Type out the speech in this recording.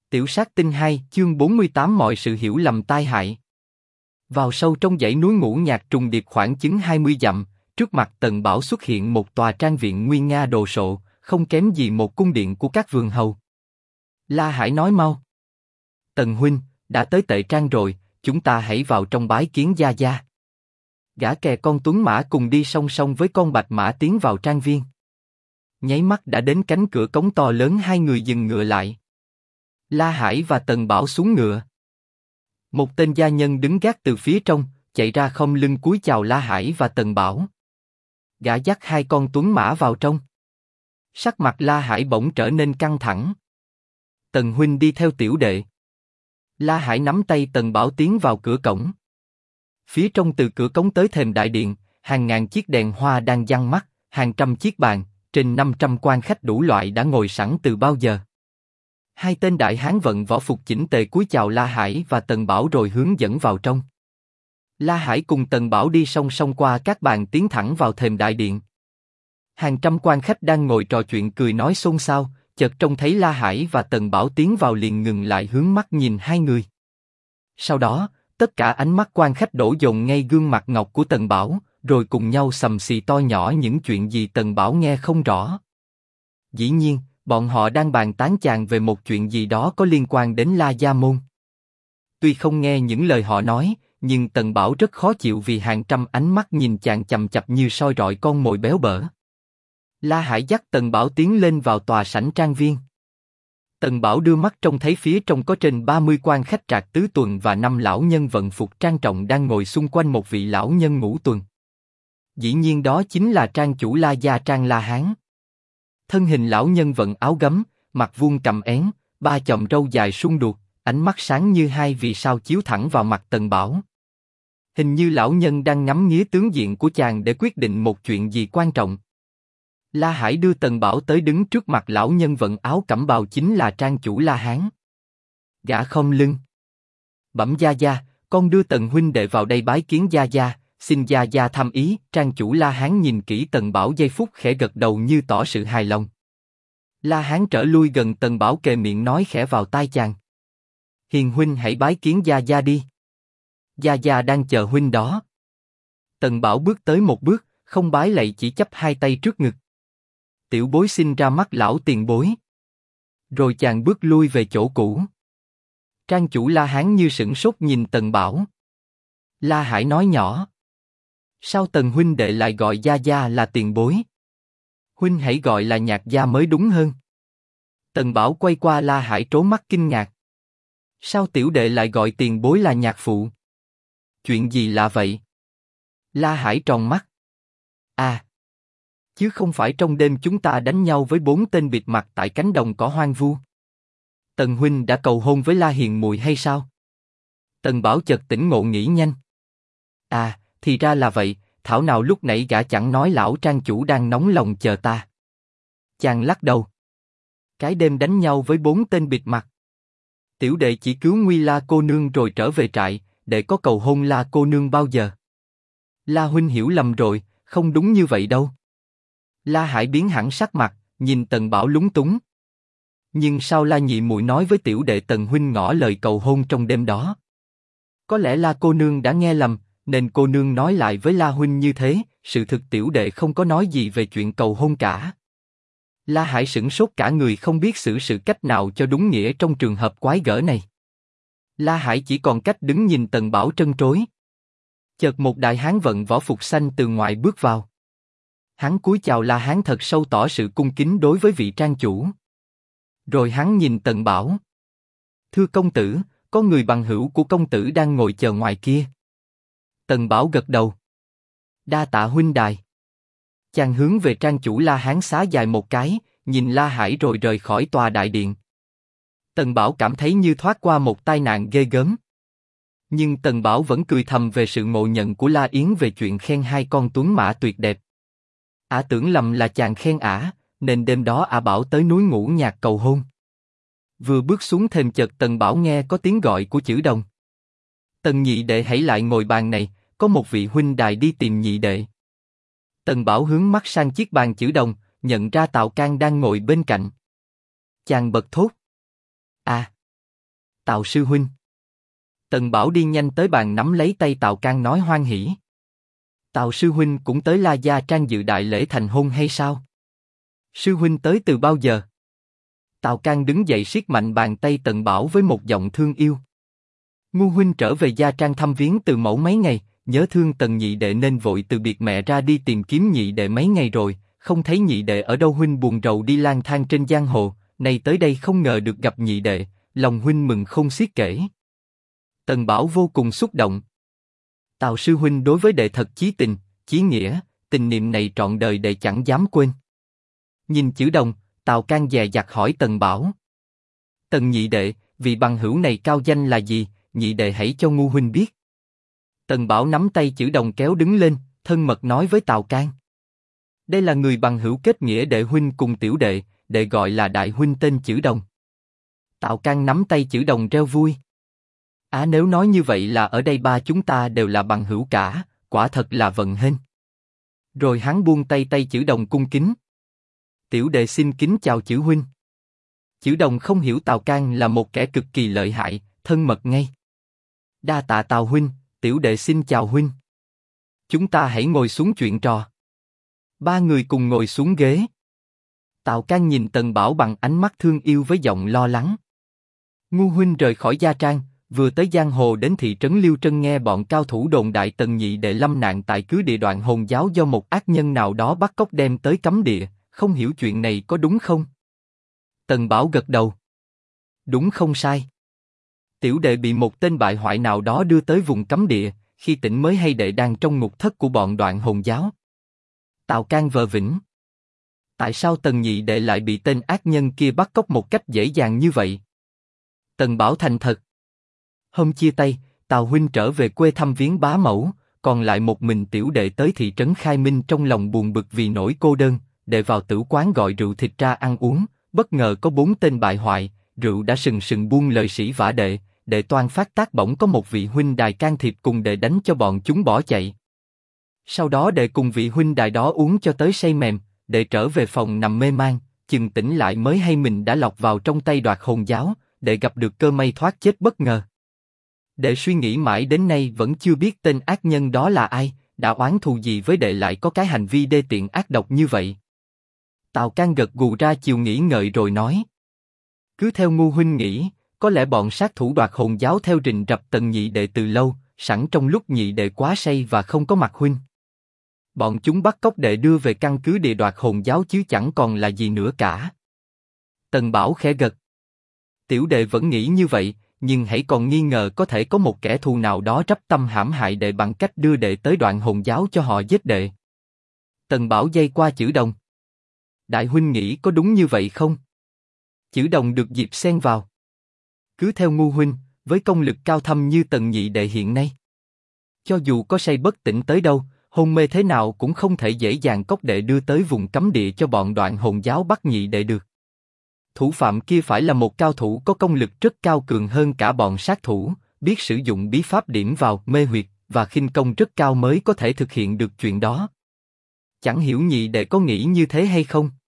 Tiểu sát tinh 2, chương 48 mọi sự hiểu lầm tai hại. Vào sâu trong dãy núi Ngũ Nhạc trùng điệp khoảng chừng 20 dặm, trước mặt Tần Bảo xuất hiện một tòa trang viện nguy nga đồ sộ, không kém gì một cung điện của các vườn hầu. La Hải nói mau. Tần huynh, đã tới Tệ Trang rồi, chúng ta hãy vào trong bái kiến gia gia. Gã kè con tuấn mã cùng đi song song với con bạch mã tiến vào trang viên. Nháy mắt đã đến cánh cửa cống to lớn, hai người dừng ngựa lại. La Hải và Tần Bảo xuống ngựa. Một tên gia nhân đứng gác từ phía trong, chạy ra không lưng cúi chào La Hải và Tần Bảo. Gã dắt hai con tuấn mã vào trong. Sắc mặt La Hải bỗng trở nên căng thẳng. Tần huynh đi theo tiểu đệ. La Hải nắm tay Tần Bảo tiến vào cửa cổng. Phía trong từ cửa cống tới thềm đại điện, hàng ngàn chiếc đèn hoa đang giăng mắt, hàng trăm chiếc bàn, trên 500 quan khách đủ loại đã ngồi sẵn từ bao giờ. Hai tên đại hán vận võ phục chỉnh tề cúi chào La Hải và Tần Bảo rồi hướng dẫn vào trong. La Hải cùng Tần Bảo đi song song qua các bàn tiến thẳng vào thềm đại điện. Hàng trăm quan khách đang ngồi trò chuyện cười nói xôn xao, chợt trông thấy La Hải và Tần Bảo tiến vào liền ngừng lại hướng mắt nhìn hai người. Sau đó, tất cả ánh mắt quan khách đổ dồn ngay gương mặt ngọc của Tần Bảo, rồi cùng nhau sầm xì to nhỏ những chuyện gì Tần Bảo nghe không rõ. Dĩ nhiên, bọn họ đang bàn tán chàng về một chuyện gì đó có liên quan đến La Gia Môn. Tuy không nghe những lời họ nói, nhưng Tần Bảo rất khó chịu vì hàng trăm ánh mắt nhìn chàng chằm chằm như soi rọi con mồi béo bở. La Hải dắt Tần Bảo tiến lên vào tòa sảnh trang viên. Tần Bảo đưa mắt trông thấy phía trong có trên 30 quan khách trạc tứ tuần và 5 lão nhân vận phục trang trọng đang ngồi xung quanh một vị lão nhân ngũ tuần. Dĩ nhiên đó chính là trang chủ La Gia Trang La Hán. Thân hình lão nhân vận áo gấm, mặt vuông cầm én, ba chòm râu dài sung đuột, ánh mắt sáng như hai vì sao chiếu thẳng vào mặt Tần Bảo. Hình như lão nhân đang ngắm nghía tướng diện của chàng để quyết định một chuyện gì quan trọng. La Hải đưa Tần Bảo tới đứng trước mặt lão nhân vận áo cẩm bào chính là trang chủ La Hán. Gã khom lưng. Bẩm gia gia, con đưa Tần huynh đệ vào đây bái kiến gia gia, xin gia gia thăm ý. Trang chủ La Hán nhìn kỹ Tần Bảo giây phút khẽ gật đầu như tỏ sự hài lòng. La Hán trở lui gần Tần Bảo kề miệng nói khẽ vào tai chàng. Hiền huynh hãy bái kiến gia gia đi. Gia gia đang chờ huynh đó. Tần Bảo bước tới một bước, không bái lạy chỉ chắp hai tay trước ngực. Tiểu bối xin ra mắt lão tiền bối. Rồi chàng bước lui về chỗ cũ. Trang chủ La Hán như sửng sốt nhìn Tần Bảo. La Hải nói nhỏ. Sao Tần huynh đệ lại gọi gia gia là tiền bối? Huynh hãy gọi là nhạc gia mới đúng hơn. Tần Bảo quay qua La Hải trố mắt kinh ngạc. Sao tiểu đệ lại gọi tiền bối là nhạc phụ? Chuyện gì lạ vậy? La Hải tròn mắt. À, chứ không phải trong đêm chúng ta đánh nhau với 4 tên bịt mặt tại cánh đồng cỏ hoang vu. Tần huynh đã cầu hôn với La Hiền muội hay sao? Tần Bảo chợt tỉnh ngộ nghĩ nhanh. À, thì ra là vậy, thảo nào lúc nãy gã chẳng nói lão trang chủ đang nóng lòng chờ ta. Chàng lắc đầu. Cái đêm đánh nhau với 4 tên bịt mặt. Tiểu đệ chỉ cứu nguy La cô nương rồi trở về trại, để có cầu hôn La cô nương bao giờ. La huynh hiểu lầm rồi, không đúng như vậy đâu. La Hải biến hẳn sắc mặt, nhìn Tần Bảo lúng túng. Nhưng sao La nhị muội nói với tiểu đệ Tần huynh ngỏ lời cầu hôn trong đêm đó? Có lẽ La cô nương đã nghe lầm, nên cô nương nói lại với La huynh như thế. Sự thực tiểu đệ không có nói gì về chuyện cầu hôn cả. La Hải sửng sốt cả người không biết xử sự cách nào cho đúng nghĩa trong trường hợp quái gở này. La Hải chỉ còn cách đứng nhìn Tần Bảo trân trối. Chợt một đại hán vận võ phục xanh từ ngoài bước vào. Hắn cúi chào La Hán thật sâu tỏ sự cung kính đối với vị trang chủ. Rồi hắn nhìn Tần Bảo. Thưa công tử, có người bằng hữu của công tử đang ngồi chờ ngoài kia. Tần Bảo gật đầu. Đa tạ huynh đài. Chàng hướng về trang chủ La Hán xá dài một cái, nhìn La Hải rồi rời khỏi tòa đại điện. Tần Bảo cảm thấy như thoát qua một tai nạn ghê gớm. Nhưng Tần Bảo vẫn cười thầm về sự ngộ nhận của La Yến về chuyện khen hai con tuấn mã tuyệt đẹp. Ả tưởng lầm là chàng khen ả, nên đêm đó ả bảo tới núi Ngũ Nhạc cầu hôn. Vừa bước xuống thềm chợt Tần Bảo nghe có tiếng gọi của Chữ Đồng. Tần nhị đệ hãy lại ngồi bàn này, có một vị huynh đài đi tìm nhị đệ. Tần Bảo hướng mắt sang chiếc bàn Chữ Đồng, nhận ra Tào Cang đang ngồi bên cạnh. Chàng bật thốt. À, Tào sư huynh. Tần Bảo đi nhanh tới bàn nắm lấy tay Tào Can nói hoan hỉ. Tào sư huynh cũng tới La Gia Trang dự đại lễ thành hôn hay sao? Sư huynh tới từ bao giờ? Tào Can đứng dậy siết mạnh bàn tay Tần Bảo với một giọng thương yêu. Ngu huynh trở về Gia Trang thăm viếng từ mẫu mấy ngày, nhớ thương Tần nhị đệ nên vội từ biệt mẹ ra đi tìm kiếm nhị đệ mấy ngày rồi, không thấy nhị đệ ở đâu, huynh buồn rầu đi lang thang trên giang hồ, nay tới đây không ngờ được gặp nhị đệ, lòng huynh mừng không xiết kể. Tần Bảo vô cùng xúc động. Tào sư huynh đối với đệ thật chí tình, chí nghĩa, tình niệm này trọn đời đệ chẳng dám quên. Nhìn chữ đồng, Tào Can dè dặt hỏi Tần Bảo. Tần nhị đệ, vị bằng hữu này cao danh là gì, nhị đệ hãy cho ngu huynh biết. Tần Bảo nắm tay chữ đồng kéo đứng lên, thân mật nói với Tào Can. Đây là người bằng hữu kết nghĩa đệ huynh cùng tiểu đệ gọi là đại huynh tên chữ đồng. Tào Can nắm tay chữ đồng reo vui. Nếu nói như vậy là ở đây ba chúng ta đều là bằng hữu cả, quả thật là vận hên. Rồi hắn buông tay chữ đồng cung kính. Tiểu đệ xin kính chào chữ huynh. Chữ đồng không hiểu Tào Can là một kẻ cực kỳ lợi hại, thân mật ngay. Đa tạ Tào huynh, tiểu đệ xin chào huynh. Chúng ta hãy ngồi xuống chuyện trò. Ba người cùng ngồi xuống ghế. Tào Can nhìn Tần Bảo bằng ánh mắt thương yêu với giọng lo lắng. Ngu huynh rời khỏi Gia Trang, vừa tới giang hồ đến thị trấn Liêu Trân nghe bọn cao thủ đồn đại Tần nhị đệ lâm nạn tại cứ địa Đoạn Hồn giáo do một ác nhân nào đó bắt cóc đem tới cấm địa, không hiểu chuyện này có đúng không? Tần Bảo gật đầu. Đúng không sai. Tiểu đệ bị một tên bại hoại nào đó đưa tới vùng cấm địa, khi tỉnh mới hay đệ đang trong ngục thất của bọn Đoạn Hồn giáo. Tào Can vờ vĩnh. Tại sao Tần nhị đệ lại bị tên ác nhân kia bắt cóc một cách dễ dàng như vậy? Tần Bảo thành thật. Hôm chia tay, Tào huynh trở về quê thăm viếng bá mẫu, còn lại một mình tiểu đệ tới thị trấn Khai Minh trong lòng buồn bực vì nỗi cô đơn, đệ vào tử quán gọi rượu thịt ra ăn uống, bất ngờ có 4 tên bại hoại, rượu đã sừng sừng buông lời sỉ vả đệ toan phát tác bỗng có một vị huynh đài can thiệp cùng đệ đánh cho bọn chúng bỏ chạy. Sau đó đệ cùng vị huynh đài đó uống cho tới say mềm, đệ trở về phòng nằm mê man, chừng tỉnh lại mới hay mình đã lọt vào trong tay Đoạt Hồn giáo, đệ gặp được cơ may thoát chết bất ngờ. Đệ suy nghĩ mãi đến nay vẫn chưa biết tên ác nhân đó là ai, đã oán thù gì với đệ lại có cái hành vi đê tiện ác độc như vậy. Tào Can gật gù ra chiều nghĩ ngợi rồi nói. Cứ theo ngu huynh nghĩ, có lẽ bọn sát thủ Đoạt Hồn giáo theo rình rập Tần nhị đệ từ lâu, sẵn trong lúc nhị đệ quá say và không có mặt huynh. Bọn chúng bắt cóc đệ đưa về căn cứ địa Đoạt Hồn giáo chứ chẳng còn là gì nữa cả. Tần Bảo khẽ gật. Tiểu đệ vẫn nghĩ như vậy, nhưng hãy còn nghi ngờ có thể có một kẻ thù nào đó trắp tâm hãm hại đệ bằng cách đưa đệ tới Đoạn Hồn giáo cho họ giết đệ. Tần Bảo dây qua chữ đồng. Đại huynh nghĩ có đúng như vậy không? Chữ đồng được dịp xen vào. Cứ theo ngu huynh, với công lực cao thâm như Tần nhị đệ hiện nay, cho dù có say bất tỉnh tới đâu, hôn mê thế nào cũng không thể dễ dàng cóc đệ đưa tới vùng cấm địa cho bọn Đoạn Hồn giáo bắt nhị đệ được. Thủ phạm kia phải là một cao thủ có công lực rất cao, cường hơn cả bọn sát thủ, biết sử dụng bí pháp điểm vào mê huyệt và khinh công rất cao mới có thể thực hiện được chuyện đó. Chẳng hiểu nhị đệ có nghĩ như thế hay không?